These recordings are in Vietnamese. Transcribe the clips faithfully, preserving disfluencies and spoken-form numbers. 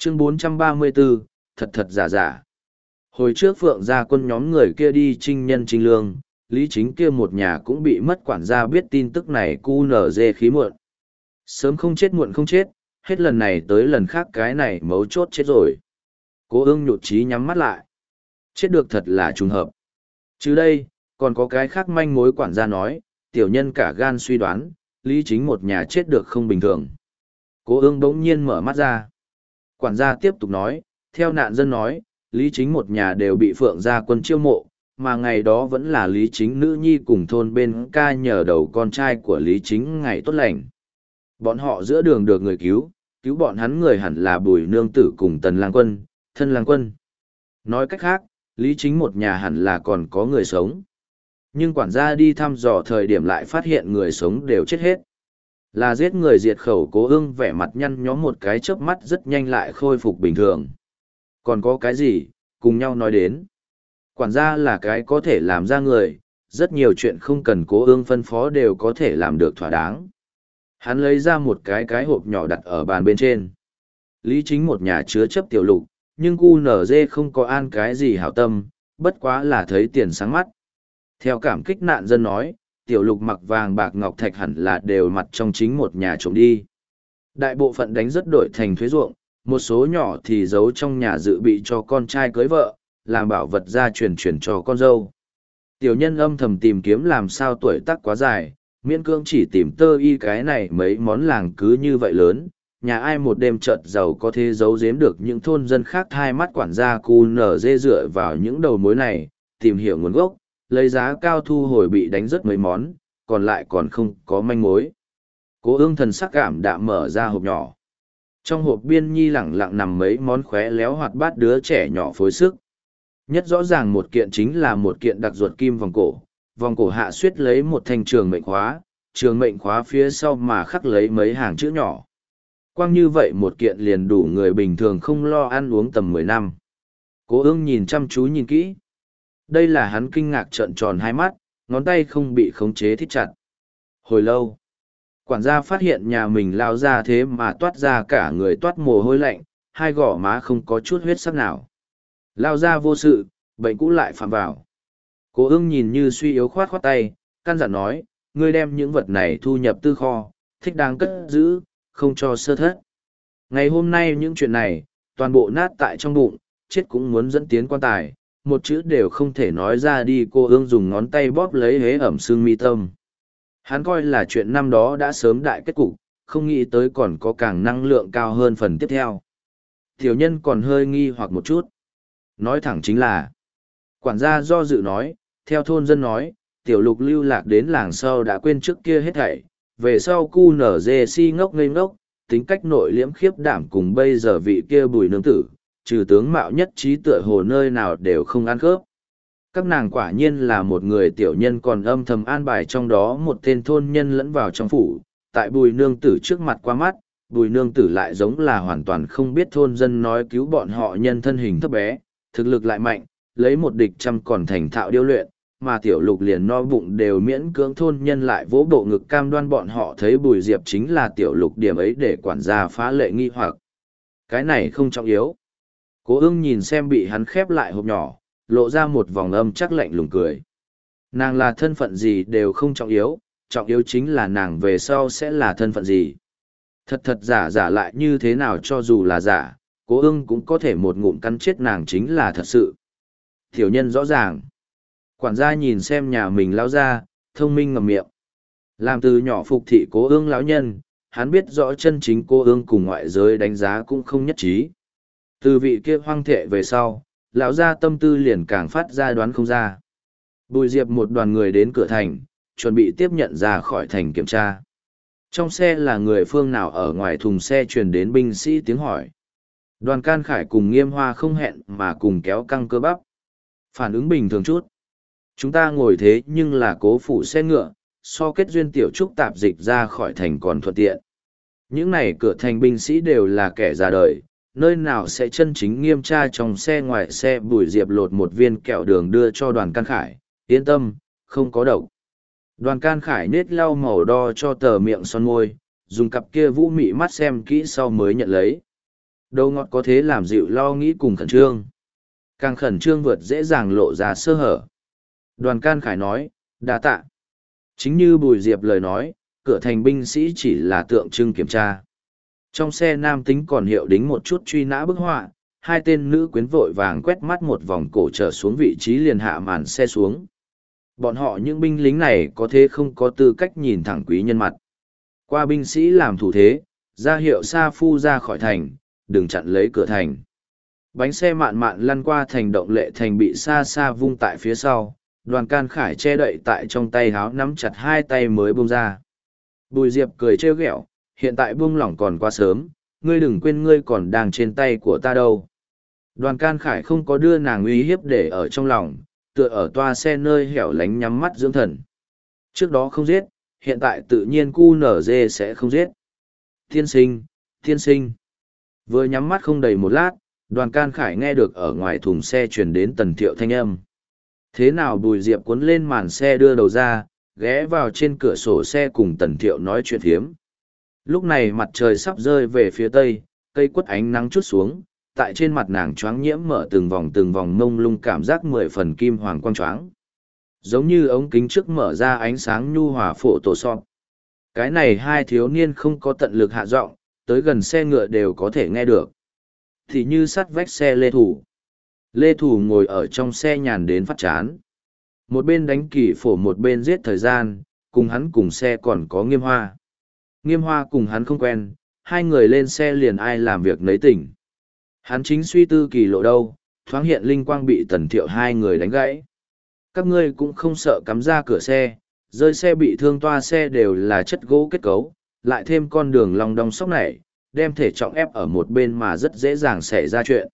Chương bốn trăm ba mươi bốn, thật thật giả giả. Hồi trước Phượng gia quân nhóm người kia đi trinh nhân trinh lương, Lý Chính kia một nhà cũng bị mất quản gia biết tin tức này cu nở dê khí muộn. Sớm không chết muộn không chết, hết lần này tới lần khác cái này mấu chốt chết rồi. Cố ương nhụt chí nhắm mắt lại. Chết được thật là trùng hợp. Chứ đây, còn có cái khác manh mối quản gia nói, tiểu nhân cả gan suy đoán, Lý Chính một nhà chết được không bình thường. Cố ương bỗng nhiên mở mắt ra. Quản gia tiếp tục nói, theo nạn dân nói, Lý Chính một nhà đều bị Phượng gia quân chiêu mộ, mà ngày đó vẫn là Lý Chính nữ nhi cùng thôn bên ca nhờ đầu con trai của Lý Chính ngày tốt lành. Bọn họ giữa đường được người cứu, cứu bọn hắn người hẳn là Bùi Nương Tử cùng Tần Lang Quân, Thân Lang Quân. Nói cách khác, Lý Chính một nhà hẳn là còn có người sống. Nhưng quản gia đi thăm dò thời điểm lại phát hiện người sống đều chết hết. Là giết người diệt khẩu. Cố ương vẻ mặt nhăn nhó một cái chớp mắt rất nhanh lại khôi phục bình thường. Còn có cái gì, cùng nhau nói đến. Quản gia là cái có thể làm ra người, rất nhiều chuyện không cần cố ương phân phó đều có thể làm được thỏa đáng. Hắn lấy ra một cái cái hộp nhỏ đặt ở bàn bên trên. Lý Chính một nhà chứa chấp tiểu lục, nhưng cu nở dê không có an cái gì hảo tâm, bất quá là thấy tiền sáng mắt. Theo cảm kích nạn dân nói, tiểu lục mặc vàng bạc ngọc thạch hẳn là đều mặt trong chính một nhà trộm đi. Đại bộ phận đánh rất đổi thành thuế ruộng, một số nhỏ thì giấu trong nhà dự bị cho con trai cưới vợ, làm bảo vật gia truyền truyền cho con dâu. Tiểu nhân âm thầm tìm kiếm làm sao tuổi tác quá dài, miễn cưỡng chỉ tìm tơ y cái này mấy món làng cứ như vậy lớn, nhà ai một đêm chợt giàu có thể giấu giếm được những thôn dân khác hai mắt quản gia cu nở dê dựa vào những đầu mối này, tìm hiểu nguồn gốc, lấy giá cao thu hồi bị đánh rất mấy món, còn lại còn không có manh mối. Cố ương thần sắc cảm đạm mở ra hộp nhỏ. Trong hộp biên nhi lẳng lặng nằm mấy món khóe léo hoạt bát đứa trẻ nhỏ phối sức. Nhất rõ ràng một kiện chính là một kiện đặc ruột kim vòng cổ, vòng cổ hạ suyết lấy một thanh trường mệnh khóa, trường mệnh khóa phía sau mà khắc lấy mấy hàng chữ nhỏ. Quang như vậy một kiện liền đủ người bình thường không lo ăn uống tầm mười năm. Cố ương nhìn chăm chú nhìn kỹ. Đây là hắn kinh ngạc trợn tròn hai mắt, ngón tay không bị khống chế thít chặt. Hồi lâu, quản gia phát hiện nhà mình lao ra thế mà toát ra cả người toát mồ hôi lạnh, hai gò má không có chút huyết sắc nào. Lao ra vô sự, bệnh cũ lại phạm vào. Cố ương nhìn như suy yếu khoát khoát tay, căn dặn nói, ngươi đem những vật này thu nhập tư kho, thích đáng cất giữ, không cho sơ thất. Ngày hôm nay những chuyện này, toàn bộ nát tại trong bụng, chết cũng muốn dẫn tiến quan tài, một chữ đều không thể nói ra đi. Cô ương dùng ngón tay bóp lấy hế ẩm xương mi tâm. Hắn coi là chuyện năm đó đã sớm đại kết cục, không nghĩ tới còn có càng năng lượng cao hơn phần tiếp theo. Tiểu nhân còn hơi nghi hoặc một chút. Nói thẳng chính là, quản gia do dự nói, theo thôn dân nói, tiểu lục lưu lạc đến làng sau đã quên trước kia hết thảy, về sau cu nở dê si ngốc ngây ngốc, tính cách nội liễm khiếp đảm cùng bây giờ vị kia Bùi Nương Tử, trừ tướng mạo nhất trí tựa hồ nơi nào đều không ăn khớp. Các nàng quả nhiên là một người tiểu nhân còn âm thầm an bài trong đó một tên thôn nhân lẫn vào trong phủ, tại Bùi Nương Tử trước mặt qua mắt, Bùi Nương Tử lại giống là hoàn toàn không biết thôn dân nói cứu bọn họ nhân thân hình thấp bé, thực lực lại mạnh, lấy một địch trăm còn thành thạo điêu luyện, mà tiểu lục liền no bụng đều miễn cưỡng thôn nhân lại vỗ bộ ngực cam đoan bọn họ thấy Bùi Diệp chính là tiểu lục điểm ấy để quản gia phá lệ nghi hoặc. Cái này không trọng yếu. Cố ương nhìn xem bị hắn khép lại hộp nhỏ, lộ ra một vòng âm chắc lạnh lùng cười. Nàng là thân phận gì đều không trọng yếu, trọng yếu chính là nàng về sau sẽ là thân phận gì. Thật thật giả giả lại như thế nào cho dù là giả, cố ương cũng có thể một ngụm cắn chết nàng chính là thật sự. Tiểu nhân rõ ràng. Quản gia nhìn xem nhà mình lão ra, thông minh ngậm miệng. Làm từ nhỏ phục thị cố ương lão nhân, hắn biết rõ chân chính cô ương cùng ngoại giới đánh giá cũng không nhất trí. Từ vị kia hoang thệ về sau, lão gia tâm tư liền càng phát ra đoán không ra. Bùi Diệp một đoàn người đến cửa thành, chuẩn bị tiếp nhận ra khỏi thành kiểm tra. Trong xe là người phương nào ở ngoài thùng xe truyền đến binh sĩ tiếng hỏi. Đoàn Can Khải cùng Nghiêm Hoa không hẹn mà cùng kéo căng cơ bắp. Phản ứng bình thường chút. Chúng ta ngồi thế nhưng là cố phủ xe ngựa, so kết duyên tiểu trúc tạp dịch ra khỏi thành còn thuận tiện. Những này cửa thành binh sĩ đều là kẻ già đời, nơi nào sẽ chân chính nghiêm tra trong xe ngoài xe. Bùi Diệp lột một viên kẹo đường đưa cho Đoàn Can Khải, yên tâm, không có độc. Đoàn Can Khải nết lau màu đo cho tờ miệng son môi, dùng cặp kia vũ mị mắt xem kỹ sau mới nhận lấy. Đầu ngọt có thế làm dịu lo nghĩ cùng khẩn trương. Càng khẩn trương vượt dễ dàng lộ ra sơ hở. Đoàn Can Khải nói, đa tạ. Chính như Bùi Diệp lời nói, cửa thành binh sĩ chỉ là tượng trưng kiểm tra. Trong xe nam tính còn hiệu đính một chút truy nã bức họa, hai tên nữ quyến vội vàng quét mắt một vòng cổ trở xuống vị trí liền hạ màn xe xuống. Bọn họ những binh lính này có thế không có tư cách nhìn thẳng quý nhân mặt. Qua binh sĩ làm thủ thế, ra hiệu Sa Phu ra khỏi thành, đừng chặn lấy cửa thành. Bánh xe mạn mạn lăn qua thành động lệ thành bị xa xa vung tại phía sau, Đoàn Can Khải che đậy tại trong tay háo nắm chặt hai tay mới buông ra. Bùi Diệp cười trêu ghẹo, hiện tại buông lỏng còn quá sớm, ngươi đừng quên ngươi còn đang trên tay của ta đâu. Đoàn Can Khải không có đưa nàng uy hiếp để ở trong lòng, tựa ở toa xe nơi hẻo lánh nhắm mắt dưỡng thần. Trước đó không giết, hiện tại tự nhiên cu nở dê sẽ không giết. Tiên sinh, tiên sinh. Vừa nhắm mắt không đầy một lát, Đoàn Can Khải nghe được ở ngoài thùng xe truyền đến Tần Thiệu thanh âm. Thế nào Bùi Diệp cuốn lên màn xe đưa đầu ra, ghé vào trên cửa sổ xe cùng Tần Thiệu nói chuyện thiếm. Lúc này mặt trời sắp rơi về phía tây, cây quất ánh nắng chút xuống, tại trên mặt nàng choáng nhiễm mở từng vòng từng vòng mông lung cảm giác mười phần kim hoàng quang choáng. Giống như ống kính trước mở ra ánh sáng nhu hòa phổ tổ sọp. Cái này hai thiếu niên không có tận lực hạ giọng, tới gần xe ngựa đều có thể nghe được. Thì như sắt vách xe Lê Thủ. Lê Thủ ngồi ở trong xe nhàn đến phát chán. Một bên đánh kỳ phổ một bên giết thời gian, cùng hắn cùng xe còn có Nghiêm Hoa. Nghiêm Hoa cùng hắn không quen, hai người lên xe liền ai làm việc nấy tỉnh. Hắn chính suy tư kỳ lộ đâu, thoáng hiện linh quang bị Tần Thiệu hai người đánh gãy. Các ngươi cũng không sợ cắm ra cửa xe, rơi xe bị thương toa xe đều là chất gỗ kết cấu, lại thêm con đường lòng đong sóc này, đem thể trọng ép ở một bên mà rất dễ dàng xảy ra chuyện.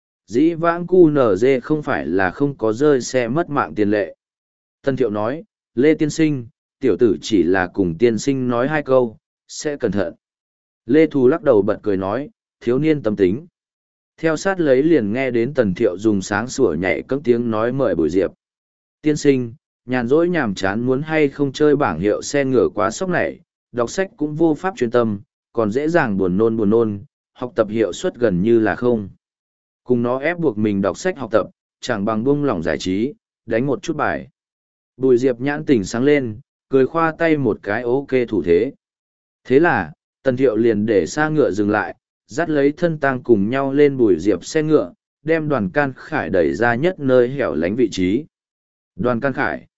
Dĩ vãng cu nở dê không phải là không có rơi xe mất mạng tiền lệ. Tần Thiệu nói, Lê Tiên Sinh, tiểu tử chỉ là cùng tiên sinh nói hai câu, sẽ cẩn thận. Lê Thù lắc đầu bật cười nói, thiếu niên tâm tính. Theo sát lấy liền nghe đến Tần Thiệu dùng sáng sủa nhảy cất tiếng nói mời Bùi Diệp. Tiên sinh, nhàn rỗi nhàm chán muốn hay không chơi bảng hiệu xe ngựa quá sốc này, đọc sách cũng vô pháp chuyên tâm, còn dễ dàng buồn nôn buồn nôn, học tập hiệu suất gần như là không. Cùng nó ép buộc mình đọc sách học tập, chẳng bằng buông lỏng giải trí, đánh một chút bài. Bùi Diệp nhãn tỉnh sáng lên, cười khoa tay một cái ok thủ thế. Thế là, Tần Thiệu liền để xa ngựa dừng lại, dắt lấy thân tang cùng nhau lên Bùi Diệp xe ngựa, đem Đoàn Can Khải đẩy ra nhất nơi hẻo lánh vị trí. Đoàn Can Khải.